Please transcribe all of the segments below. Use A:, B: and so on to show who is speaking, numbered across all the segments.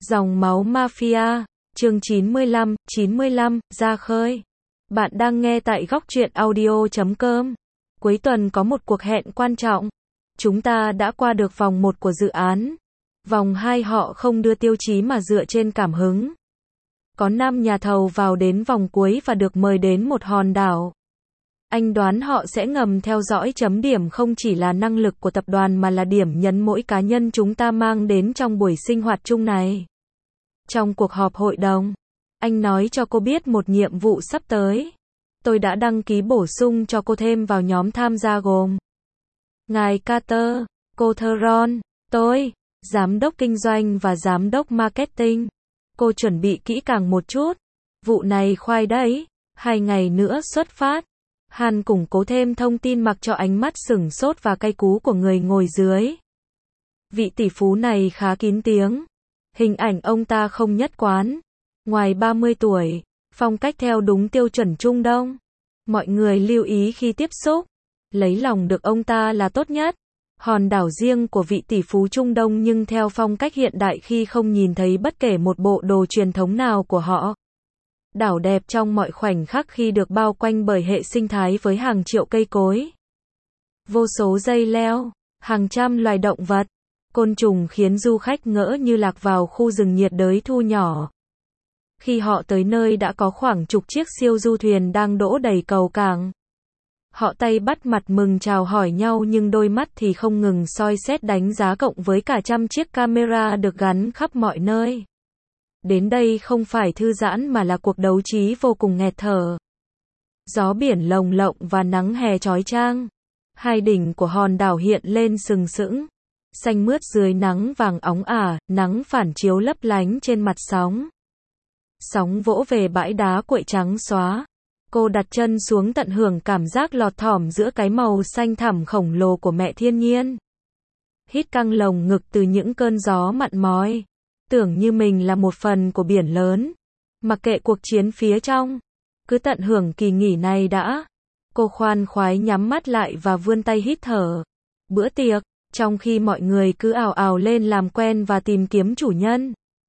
A: Dòng máu mafia, chương 95, ra khơi. Bạn đang nghe tại góc truyện audio.com. Cuối tuần có một cuộc hẹn quan trọng. Chúng ta đã qua được vòng 1 của dự án. Vòng 2 họ không đưa tiêu chí mà dựa trên cảm hứng. Có 5 nhà thầu vào đến vòng cuối và được mời đến một hòn đảo. Anh đoán họ sẽ ngầm theo dõi chấm điểm không chỉ là năng lực của tập đoàn mà là điểm nhấn mỗi cá nhân chúng ta mang đến trong buổi sinh hoạt chung này. Trong cuộc họp hội đồng, anh nói cho cô biết một nhiệm vụ sắp tới. Tôi đã đăng ký bổ sung cho cô thêm vào nhóm tham gia gồm ngài Carter, cô Theron, tôi, giám đốc kinh doanh và giám đốc marketing. Cô chuẩn bị kỹ càng một chút. Vụ này khoai đấy, 2 ngày nữa xuất phát. Hàn củng cố thêm thông tin mặc cho ánh mắt sửng sốt và cay cú của người ngồi dưới. Vị tỷ phú này khá kín tiếng. Hình ảnh ông ta không nhất quán. Ngoài 30 tuổi, phong cách theo đúng tiêu chuẩn Trung Đông. Mọi người lưu ý khi tiếp xúc. Lấy lòng được ông ta là tốt nhất. Hòn đảo riêng của vị tỷ phú Trung Đông nhưng theo phong cách hiện đại khi không nhìn thấy bất kể một bộ đồ truyền thống nào của họ. Đảo đẹp trong mọi khoảnh khắc khi được bao quanh bởi hệ sinh thái với hàng triệu cây cối. Vô số dây leo, hàng trăm loài động vật, côn trùng khiến du khách ngỡ như lạc vào khu rừng nhiệt đới thu nhỏ. Khi họ tới nơi đã có khoảng chục chiếc siêu du thuyền đang đỗ đầy cầu cảng. Họ tay bắt mặt mừng chào hỏi nhau nhưng đôi mắt thì không ngừng soi xét đánh giá cộng với cả trăm chiếc camera được gắn khắp mọi nơi. Đến đây không phải thư giãn mà là cuộc đấu trí vô cùng nghẹt thở. Gió biển lồng lộng và nắng hè chói chang. Hai đỉnh của hòn đảo hiện lên sừng sững. Xanh mướt dưới nắng vàng óng ả, nắng phản chiếu lấp lánh trên mặt sóng. Sóng vỗ về bãi đá cuội trắng xóa. Cô đặt chân xuống tận hưởng cảm giác lọt thỏm giữa cái màu xanh thẳm khổng lồ của mẹ thiên nhiên. Hít căng lồng ngực từ những cơn gió mặn mòi. Tưởng như mình là một phần của biển lớn. Mặc kệ cuộc chiến phía trong. Cứ tận hưởng kỳ nghỉ này đã. Cô khoan khoái nhắm mắt lại và vươn tay hít thở. Bữa tiệc, trong khi mọi người cứ ào ào lên làm quen và tìm kiếm chủ nhân.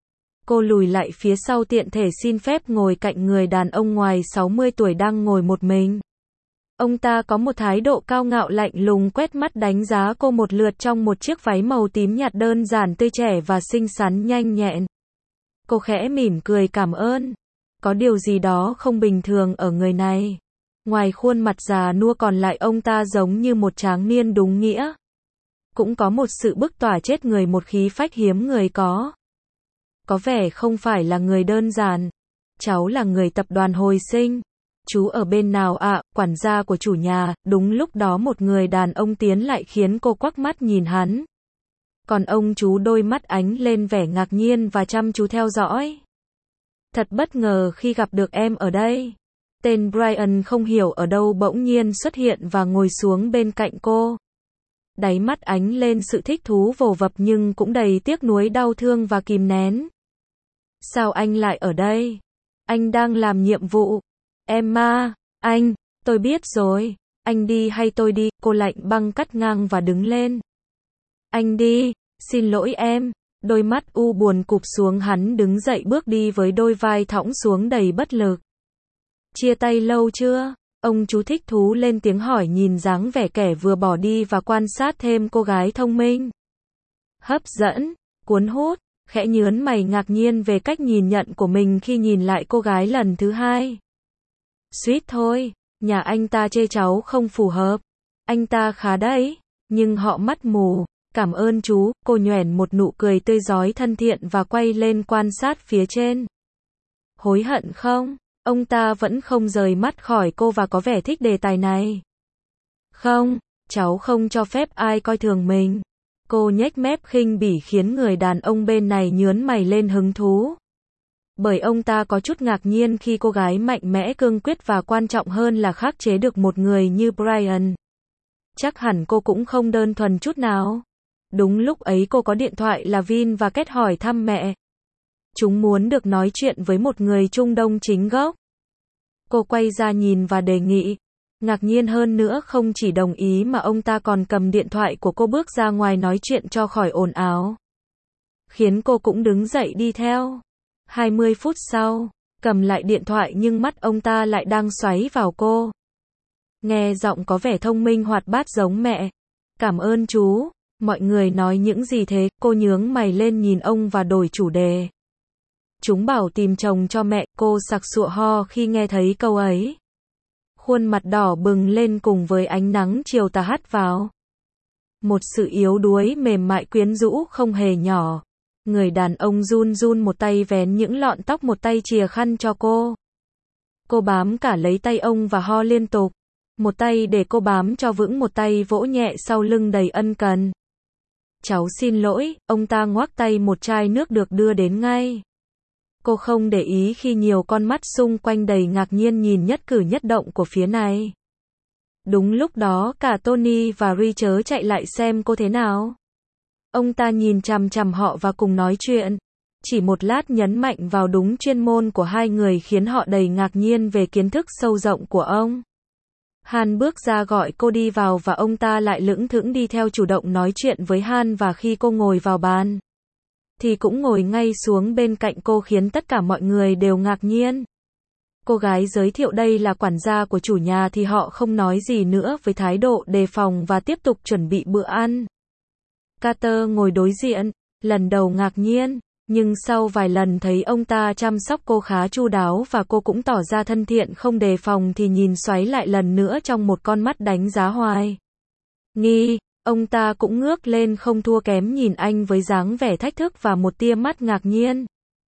A: Cô lùi lại phía sau tiện thể xin phép ngồi cạnh người đàn ông ngoài 60 tuổi đang ngồi một mình. Ông ta có một thái độ cao ngạo lạnh lùng quét mắt đánh giá cô một lượt trong một chiếc váy màu tím nhạt đơn giản tươi trẻ và xinh xắn nhanh nhẹn. Cô khẽ mỉm cười cảm ơn. Có điều gì đó không bình thường ở người này. Ngoài khuôn mặt già nua còn lại ông ta giống như một tráng niên đúng nghĩa. Cũng có một sự bức tỏa chết người một khí phách hiếm người có. Có vẻ không phải là người đơn giản. Cháu là người tập đoàn hồi sinh. Chú ở bên nào ạ? Quản gia của chủ nhà. Đúng lúc đó một người đàn ông tiến lại khiến cô quắc mắt nhìn hắn. Còn ông chú đôi mắt ánh lên vẻ ngạc nhiên và chăm chú theo dõi. Thật bất ngờ khi gặp được em ở đây. Tên Brian không hiểu ở đâu bỗng nhiên xuất hiện và ngồi xuống bên cạnh cô. Đáy mắt ánh lên sự thích thú vồ vập nhưng cũng đầy tiếc nuối đau thương và kìm nén. Sao anh lại ở đây? Anh đang làm nhiệm vụ. Emma, tôi biết rồi. Anh đi hay tôi đi? Cô lạnh băng cắt ngang và đứng lên. Anh đi, xin lỗi em. Đôi mắt u buồn cụp xuống hắn đứng dậy bước đi với đôi vai thõng xuống đầy bất lực. Chia tay lâu chưa? Ông chú thích thú lên tiếng hỏi nhìn dáng vẻ kẻ vừa bỏ đi và quan sát thêm cô gái thông minh. Hấp dẫn, cuốn hút, khẽ nhớn mày ngạc nhiên về cách nhìn nhận của mình khi nhìn lại cô gái lần thứ hai. Suýt thôi, nhà anh ta chê cháu không phù hợp. Anh ta khá đấy, nhưng họ mắt mù. Cảm ơn chú, cô nhoẻn một nụ cười tươi rói thân thiện và quay lên quan sát phía trên. Hối hận không? Ông ta vẫn không rời mắt khỏi cô và có vẻ thích đề tài này. Không, cháu không cho phép ai coi thường mình. Cô nhếch mép khinh bỉ khiến người đàn ông bên này nhướng mày lên hứng thú. Bởi ông ta có chút ngạc nhiên khi cô gái mạnh mẽ cương quyết và quan trọng hơn là khắc chế được một người như Brian. Chắc hẳn cô cũng không đơn thuần chút nào. Đúng lúc ấy cô có điện thoại là Vin và Kết hỏi thăm mẹ. Chúng muốn được nói chuyện với một người Trung Đông chính gốc. Cô quay ra nhìn và đề nghị. Ngạc nhiên hơn nữa không chỉ đồng ý mà ông ta còn cầm điện thoại của cô bước ra ngoài nói chuyện cho khỏi ồn ào. khiến cô cũng đứng dậy đi theo. 20 phút sau, cầm lại điện thoại nhưng mắt ông ta lại đang xoáy vào cô. Nghe giọng có vẻ thông minh hoạt bát giống mẹ. Cảm ơn chú, mọi người nói những gì thế, cô nhướng mày lên nhìn ông và đổi chủ đề. Chúng bảo tìm chồng cho mẹ, cô sặc sụa ho khi nghe thấy câu ấy. Khuôn mặt đỏ bừng lên cùng với ánh nắng chiều tà hắt vào. Một sự yếu đuối mềm mại quyến rũ không hề nhỏ. Người đàn ông run run một tay vén những lọn tóc một tay chìa khăn cho cô. Cô bám cả lấy tay ông và ho liên tục. Một tay để cô bám cho vững, một tay vỗ nhẹ sau lưng đầy ân cần. Cháu xin lỗi, ông ta ngoắc tay, một chai nước được đưa đến ngay. Cô không để ý khi nhiều con mắt xung quanh đầy ngạc nhiên nhìn nhất cử nhất động của phía này. Đúng lúc đó cả Tony và Richard chạy lại xem cô thế nào. Ông ta nhìn chằm chằm họ và cùng nói chuyện. Chỉ một lát nhấn mạnh vào đúng chuyên môn của hai người khiến họ đầy ngạc nhiên về kiến thức sâu rộng của ông. Han bước ra gọi cô đi vào và ông ta lại lững thững đi theo, chủ động nói chuyện với Han, và khi cô ngồi vào bàn thì cũng ngồi ngay xuống bên cạnh cô khiến tất cả mọi người đều ngạc nhiên. Cô gái giới thiệu đây là quản gia của chủ nhà thì họ không nói gì nữa với thái độ đề phòng và tiếp tục chuẩn bị bữa ăn. Carter ngồi đối diện, lần đầu ngạc nhiên, nhưng sau vài lần thấy ông ta chăm sóc cô khá chu đáo và cô cũng tỏ ra thân thiện không đề phòng thì nhìn xoáy lại lần nữa trong một con mắt đánh giá hoài nghi. Ông ta cũng ngước lên không thua kém nhìn anh với dáng vẻ thách thức và một tia mắt ngạc nhiên.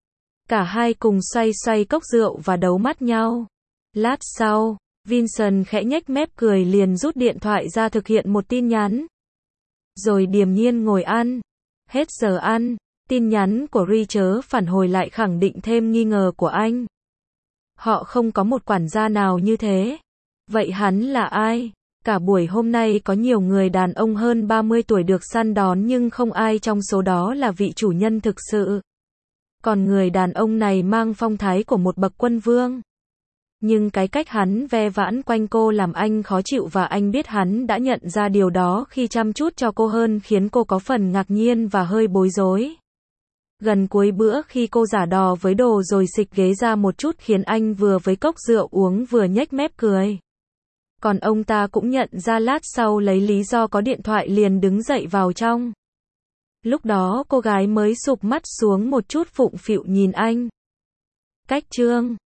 A: Cả hai cùng xoay xoay cốc rượu và đấu mắt nhau. Lát sau, Vincent khẽ nhếch mép cười liền rút điện thoại ra thực hiện một tin nhắn. Rồi điềm nhiên ngồi ăn. Hết giờ ăn, tin nhắn của Richard phản hồi lại khẳng định thêm nghi ngờ của anh. Họ không có một quản gia nào như thế. Vậy hắn là ai? Cả buổi hôm nay có nhiều người đàn ông hơn 30 tuổi được săn đón nhưng không ai trong số đó là vị chủ nhân thực sự. Còn người đàn ông này mang phong thái của một bậc quân vương. Nhưng cái cách hắn ve vãn quanh cô làm anh khó chịu và anh biết hắn đã nhận ra điều đó khi chăm chút cho cô hơn khiến cô có phần ngạc nhiên và hơi bối rối. Gần cuối bữa khi cô giả đò với đồ rồi xịch ghế ra một chút khiến anh vừa với cốc rượu uống vừa nhếch mép cười. Còn ông ta cũng nhận ra lát sau lấy lý do có điện thoại liền đứng dậy vào trong. Lúc đó cô gái mới sụp mắt xuống một chút phụng phịu nhìn anh. Cách chương